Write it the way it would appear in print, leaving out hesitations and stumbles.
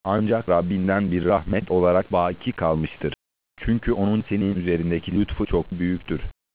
Ancak Rabbinden bir rahmet olarak baki kalmıştır. Çünkü onun senin üzerindeki lütfu çok büyüktür.